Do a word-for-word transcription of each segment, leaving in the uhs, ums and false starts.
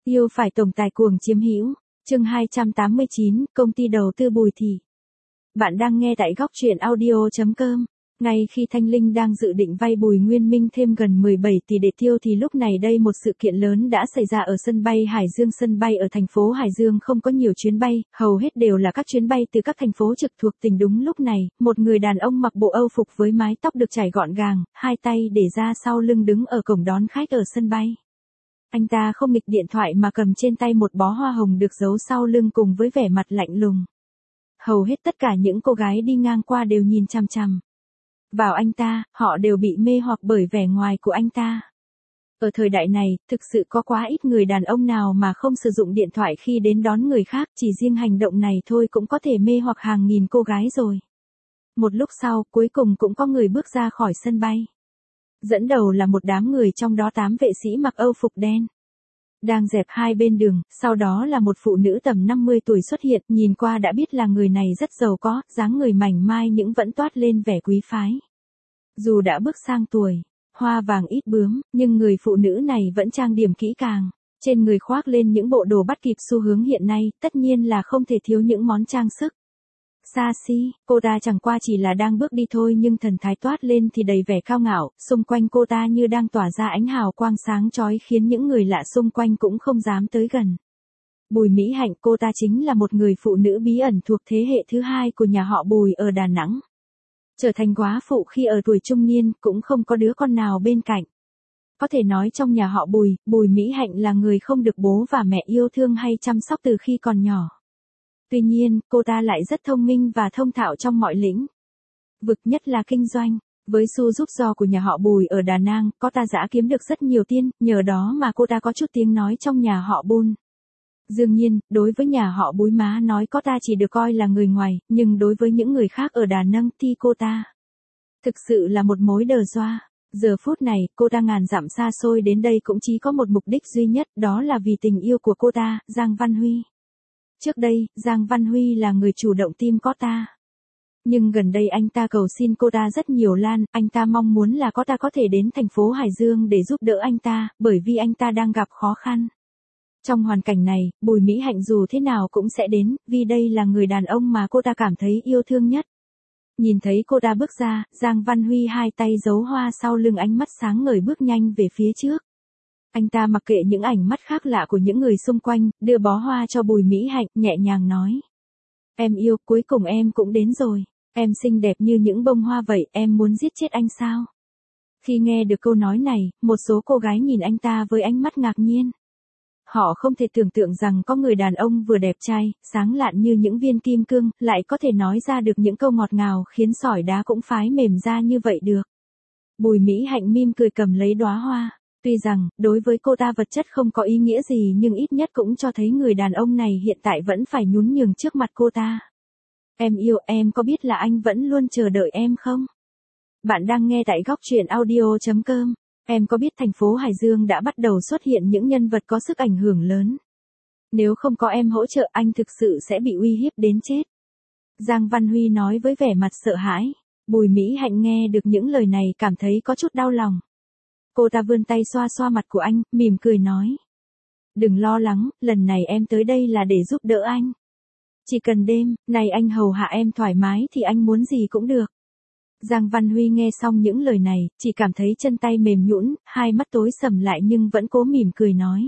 Yêu phải tổng tài cuồng chiếm hữu. Chương hai trăm tám mươi chín, công ty đầu tư Bùi Thị. Bạn đang nghe tại góc truyện audio chấm com. Ngay khi Thanh Linh đang dự định vay Bùi Nguyên Minh thêm gần mười bảy tỷ để tiêu thì lúc này đây một sự kiện lớn đã xảy ra ở sân bay Hải Dương. Sân bay ở thành phố Hải Dương không có nhiều chuyến bay, hầu hết đều là các chuyến bay từ các thành phố trực thuộc tỉnh. Đúng lúc này, một người đàn ông mặc bộ Âu phục với mái tóc được chải gọn gàng, hai tay để ra sau lưng đứng ở cổng đón khách ở sân bay. Anh ta không nghịch điện thoại mà cầm trên tay một bó hoa hồng được giấu sau lưng cùng với vẻ mặt lạnh lùng. Hầu hết tất cả những cô gái đi ngang qua đều nhìn chằm chằm vào anh ta, họ đều bị mê hoặc bởi vẻ ngoài của anh ta. Ở thời đại này, thực sự có quá ít người đàn ông nào mà không sử dụng điện thoại khi đến đón người khác, chỉ riêng hành động này thôi cũng có thể mê hoặc hàng nghìn cô gái rồi. Một lúc sau, cuối cùng cũng có người bước ra khỏi sân bay. Dẫn đầu là một đám người, trong đó tám vệ sĩ mặc Âu phục đen đang dẹp hai bên đường, sau đó là một phụ nữ tầm năm mươi tuổi xuất hiện, nhìn qua đã biết là người này rất giàu có, dáng người mảnh mai nhưng vẫn toát lên vẻ quý phái. Dù đã bước sang tuổi hoa vàng ít bướm, nhưng người phụ nữ này vẫn trang điểm kỹ càng, trên người khoác lên những bộ đồ bắt kịp xu hướng hiện nay, tất nhiên là không thể thiếu những món trang sức xa xỉ. Cô ta chẳng qua chỉ là đang bước đi thôi nhưng thần thái toát lên thì đầy vẻ cao ngạo, xung quanh cô ta như đang tỏa ra ánh hào quang sáng chói khiến những người lạ xung quanh cũng không dám tới gần. Bùi Mỹ Hạnh, cô ta chính là một người phụ nữ bí ẩn thuộc thế hệ thứ hai của nhà họ Bùi ở Đà Nẵng. Trở thành góa phụ khi ở tuổi trung niên, cũng không có đứa con nào bên cạnh. Có thể nói trong nhà họ Bùi, Bùi Mỹ Hạnh là người không được bố và mẹ yêu thương hay chăm sóc từ khi còn nhỏ. Tuy nhiên, cô ta lại rất thông minh và thông thạo trong mọi lĩnh vực, nhất là kinh doanh. Với su giúp do của nhà họ Bùi ở Đà Nẵng, cô ta đã kiếm được rất nhiều tiền, nhờ đó mà cô ta có chút tiếng nói trong nhà họ Bùn. Đương nhiên, đối với nhà họ Bùi má nói cô ta chỉ được coi là người ngoài, nhưng đối với những người khác ở Đà Nẵng thì cô ta thực sự là một mối đờ doa. Giờ phút này, cô ta ngàn dặm xa xôi đến đây cũng chỉ có một mục đích duy nhất, đó là vì tình yêu của cô ta, Giang Văn Huy. Trước đây, Giang Văn Huy là người chủ động tìm cô ta. Nhưng gần đây anh ta cầu xin cô ta rất nhiều lần, anh ta mong muốn là cô ta có thể đến thành phố Hải Dương để giúp đỡ anh ta, bởi vì anh ta đang gặp khó khăn. Trong hoàn cảnh này, Bùi Mỹ Hạnh dù thế nào cũng sẽ đến, vì đây là người đàn ông mà cô ta cảm thấy yêu thương nhất. Nhìn thấy cô ta bước ra, Giang Văn Huy hai tay giấu hoa sau lưng, ánh mắt sáng ngời bước nhanh về phía trước. Anh ta mặc kệ những ánh mắt khác lạ của những người xung quanh, đưa bó hoa cho Bùi Mỹ Hạnh, nhẹ nhàng nói. Em yêu, cuối cùng em cũng đến rồi. Em xinh đẹp như những bông hoa vậy, em muốn giết chết anh sao? Khi nghe được câu nói này, một số cô gái nhìn anh ta với ánh mắt ngạc nhiên. Họ không thể tưởng tượng rằng có người đàn ông vừa đẹp trai, sáng lạn như những viên kim cương, lại có thể nói ra được những câu ngọt ngào khiến sỏi đá cũng phái mềm ra như vậy được. Bùi Mỹ Hạnh mỉm cười cầm lấy đóa hoa. Tuy rằng, đối với cô ta vật chất không có ý nghĩa gì nhưng ít nhất cũng cho thấy người đàn ông này hiện tại vẫn phải nhún nhường trước mặt cô ta. Em yêu, em có biết là anh vẫn luôn chờ đợi em không? Bạn đang nghe tại góc truyện audio chấm com. Em có biết thành phố Hải Dương đã bắt đầu xuất hiện những nhân vật có sức ảnh hưởng lớn? Nếu không có em hỗ trợ anh thực sự sẽ bị uy hiếp đến chết. Giang Văn Huy nói với vẻ mặt sợ hãi. Bùi Mỹ Hạnh nghe được những lời này cảm thấy có chút đau lòng. Cô ta vươn tay xoa xoa mặt của anh, mỉm cười nói. Đừng lo lắng, lần này em tới đây là để giúp đỡ anh. Chỉ cần đêm, này anh hầu hạ em thoải mái thì anh muốn gì cũng được. Giang Văn Huy nghe xong những lời này, chỉ cảm thấy chân tay mềm nhũn, hai mắt tối sầm lại nhưng vẫn cố mỉm cười nói.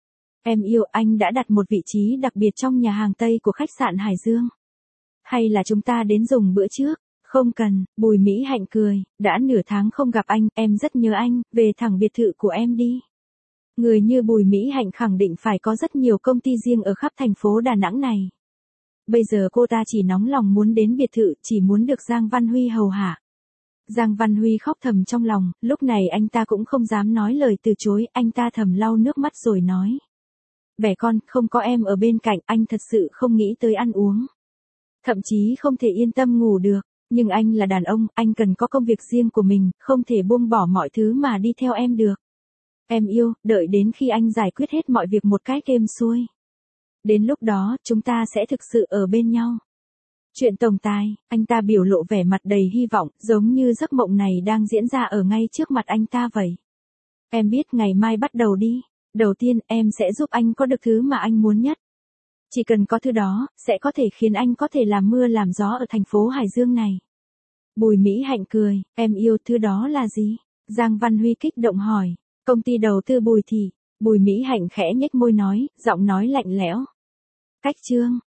Em yêu, anh đã đặt một vị trí đặc biệt trong nhà hàng Tây của khách sạn Hải Dương. Hay là chúng ta đến dùng bữa trước? Không cần, Bùi Mỹ Hạnh cười, đã nửa tháng không gặp anh, em rất nhớ anh, về thẳng biệt thự của em đi. Người như Bùi Mỹ Hạnh khẳng định phải có rất nhiều công ty riêng ở khắp thành phố Đà Nẵng này. Bây giờ cô ta chỉ nóng lòng muốn đến biệt thự, chỉ muốn được Giang Văn Huy hầu hạ. Giang Văn Huy khóc thầm trong lòng, lúc này anh ta cũng không dám nói lời từ chối, anh ta thầm lau nước mắt rồi nói. Bẻ con, không có em ở bên cạnh, anh thật sự không nghĩ tới ăn uống. Thậm chí không thể yên tâm ngủ được. Nhưng anh là đàn ông, anh cần có công việc riêng của mình, không thể buông bỏ mọi thứ mà đi theo em được. Em yêu, đợi đến khi anh giải quyết hết mọi việc một cách êm xuôi. Đến lúc đó, chúng ta sẽ thực sự ở bên nhau. Chuyện tổng tài, anh ta biểu lộ vẻ mặt đầy hy vọng, giống như giấc mộng này đang diễn ra ở ngay trước mặt anh ta vậy. Em biết ngày mai bắt đầu đi. Đầu tiên, em sẽ giúp anh có được thứ mà anh muốn nhất. Chỉ cần có thứ đó, sẽ có thể khiến anh có thể làm mưa làm gió ở thành phố Hải Dương này. Bùi Mỹ Hạnh cười, em yêu thứ đó là gì? Giang Văn Huy kích động hỏi. Công ty đầu tư Bùi Thị. Bùi Mỹ Hạnh khẽ nhếch môi nói, giọng nói lạnh lẽo. Cách chương.